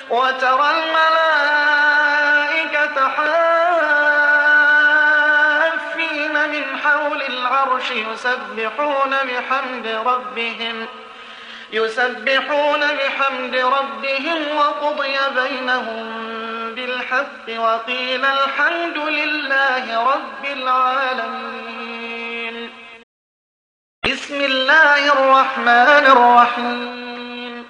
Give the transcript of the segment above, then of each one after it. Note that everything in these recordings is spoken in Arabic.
وترى الملائكة حافين من حول العرش يسبحون بحمد ربهم وقضي بينهم بالحق وقيل الحمد لله رب العالمين. بسم الله الرحمن الرحيم.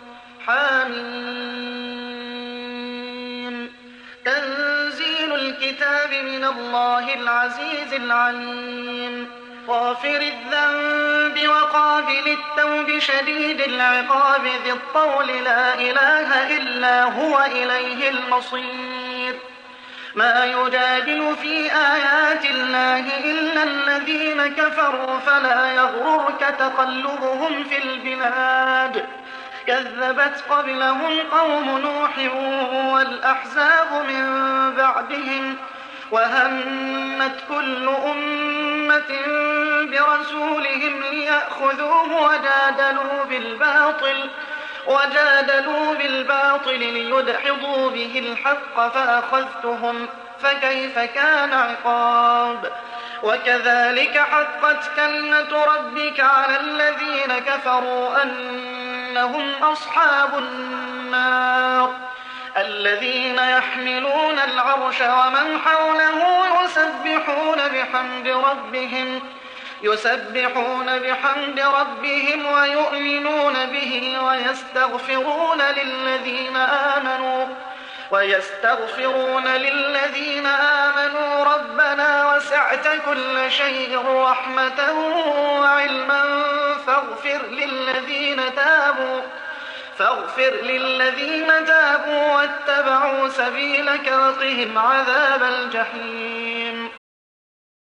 حميم. تنزيل الكتاب من الله العزيز العليم. غافر الذنب وقابل التوب شديد العقاب ذي الطول لا إله إلا هو إليه المصير. ما يجادل في آيات الله إلا الذين كفروا فلا يغررك تقلبهم في البلاد. كذبت قبلهم قوم نوح والأحزاب من بعدهم وهمت كل أمة برسولهم ليأخذوه وجادلوا بالباطل ليدحضوا به الحق فأخذتهم فكيف كان عقاب. وكذلك حقت كلمة ربك على الذين كفروا أنهم أصحاب النار. الذين يحملون العرش ومن حوله يسبحون بحمد ربهم ويؤمنون به ويستغفرون للذين آمنوا ربنا وسعت كل شيء رحمة وعلما فاغفر للذين تابوا واتبعوا سبيلك وقهم عذاب الجحيم.